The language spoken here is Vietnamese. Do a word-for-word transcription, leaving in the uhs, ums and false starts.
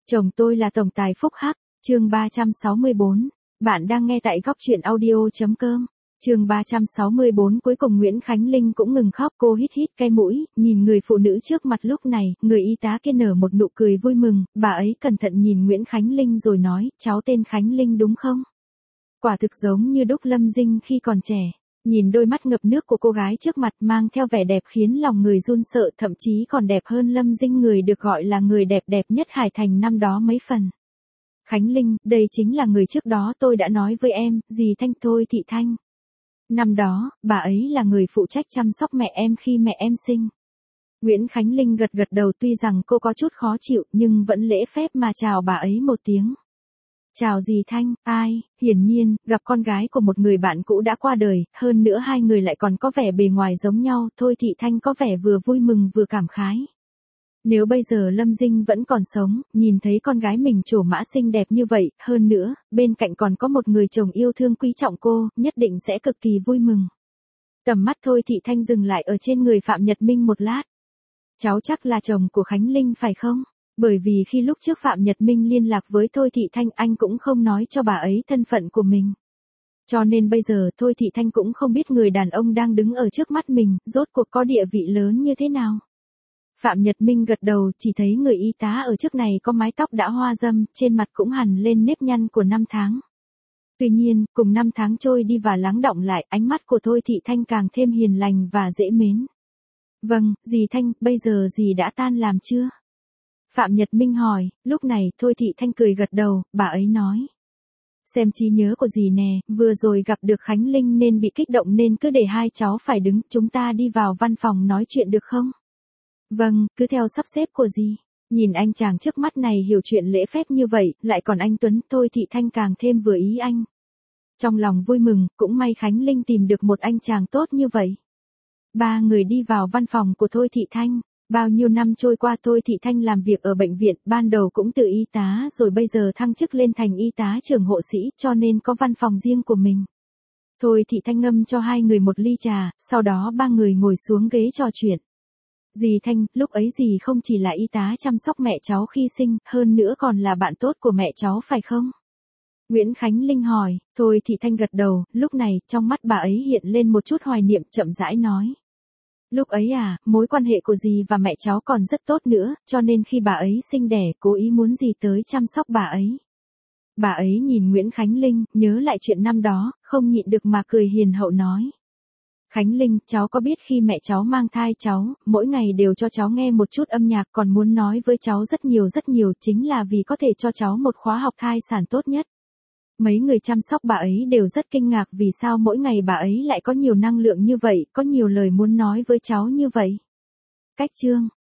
Chồng tôi là tổng tài phúc hắc, chương ba trăm sáu mươi bốn. Bạn đang nghe tại góc truyện audio.com. Chương ba trăm sáu mươi bốn cuối cùng Nguyễn Khánh Linh cũng ngừng khóc, cô hít hít cái mũi, nhìn người phụ nữ trước mặt lúc này, người y tá kia nở một nụ cười vui mừng, bà ấy cẩn thận nhìn Nguyễn Khánh Linh rồi nói, cháu tên Khánh Linh đúng không? Quả thực giống như đúc Lâm Dinh khi còn trẻ. Nhìn đôi mắt ngập nước của cô gái trước mặt mang theo vẻ đẹp khiến lòng người run sợ, thậm chí còn đẹp hơn Lâm Dinh, người được gọi là người đẹp đẹp nhất Hải Thành năm đó mấy phần. Khánh Linh, đây chính là người trước đó tôi đã nói với em, dì Thanh, Thôi Thị Thanh. Năm đó, bà ấy là người phụ trách chăm sóc mẹ em khi mẹ em sinh. Nguyễn Khánh Linh gật gật đầu, tuy rằng cô có chút khó chịu nhưng vẫn lễ phép mà chào bà ấy một tiếng. Chào dì Thanh, ai, hiển nhiên, gặp con gái của một người bạn cũ đã qua đời, hơn nữa hai người lại còn có vẻ bề ngoài giống nhau, Thôi Thị Thanh có vẻ vừa vui mừng vừa cảm khái. Nếu bây giờ Lâm Dinh vẫn còn sống, nhìn thấy con gái mình trổ mã xinh đẹp như vậy, hơn nữa, bên cạnh còn có một người chồng yêu thương quý trọng cô, nhất định sẽ cực kỳ vui mừng. Tầm mắt Thôi Thị Thanh dừng lại ở trên người Phạm Nhật Minh một lát. Cháu chắc là chồng của Khánh Linh phải không? Bởi vì khi lúc trước Phạm Nhật Minh liên lạc với Thôi Thị Thanh, anh cũng không nói cho bà ấy thân phận của mình. Cho nên bây giờ Thôi Thị Thanh cũng không biết người đàn ông đang đứng ở trước mắt mình, rốt cuộc có địa vị lớn như thế nào. Phạm Nhật Minh gật đầu, chỉ thấy người y tá ở trước này có mái tóc đã hoa râm, trên mặt cũng hằn lên nếp nhăn của năm tháng. Tuy nhiên, cùng năm tháng trôi đi và lắng đọng lại, ánh mắt của Thôi Thị Thanh càng thêm hiền lành và dễ mến. Vâng, dì Thanh, bây giờ dì đã tan làm chưa? Phạm Nhật Minh hỏi, lúc này Thôi Thị Thanh cười gật đầu, bà ấy nói. Xem trí nhớ của dì nè, vừa rồi gặp được Khánh Linh nên bị kích động nên cứ để hai cháu phải đứng, chúng ta đi vào văn phòng nói chuyện được không? Vâng, cứ theo sắp xếp của dì. Nhìn anh chàng trước mắt này hiểu chuyện lễ phép như vậy, lại còn anh Tuấn, Thôi Thị Thanh càng thêm vừa ý anh. Trong lòng vui mừng, cũng may Khánh Linh tìm được một anh chàng tốt như vậy. Ba người đi vào văn phòng của Thôi Thị Thanh. Bao nhiêu năm trôi qua, Thôi Thị Thanh làm việc ở bệnh viện, ban đầu cũng từ y tá rồi bây giờ thăng chức lên thành y tá trưởng hộ sĩ, cho nên có văn phòng riêng của mình. Thôi Thị Thanh ngâm cho hai người một ly trà, sau đó ba người ngồi xuống ghế trò chuyện. Dì Thanh, lúc ấy dì không chỉ là y tá chăm sóc mẹ cháu khi sinh, hơn nữa còn là bạn tốt của mẹ cháu phải không? Nguyễn Khánh Linh hỏi. Thôi Thị Thanh gật đầu, lúc này, trong mắt bà ấy hiện lên một chút hoài niệm, chậm rãi nói. Lúc ấy à, mối quan hệ của dì và mẹ cháu còn rất tốt nữa, cho nên khi bà ấy sinh đẻ, cố ý muốn dì tới chăm sóc bà ấy. Bà ấy nhìn Nguyễn Khánh Linh, nhớ lại chuyện năm đó, không nhịn được mà cười hiền hậu nói. Khánh Linh, cháu có biết khi mẹ cháu mang thai cháu, mỗi ngày đều cho cháu nghe một chút âm nhạc, còn muốn nói với cháu rất nhiều rất nhiều, chính là vì có thể cho cháu một khóa học thai sản tốt nhất. Mấy người chăm sóc bà ấy đều rất kinh ngạc vì sao mỗi ngày bà ấy lại có nhiều năng lượng như vậy, có nhiều lời muốn nói với cháu như vậy. Cách chương,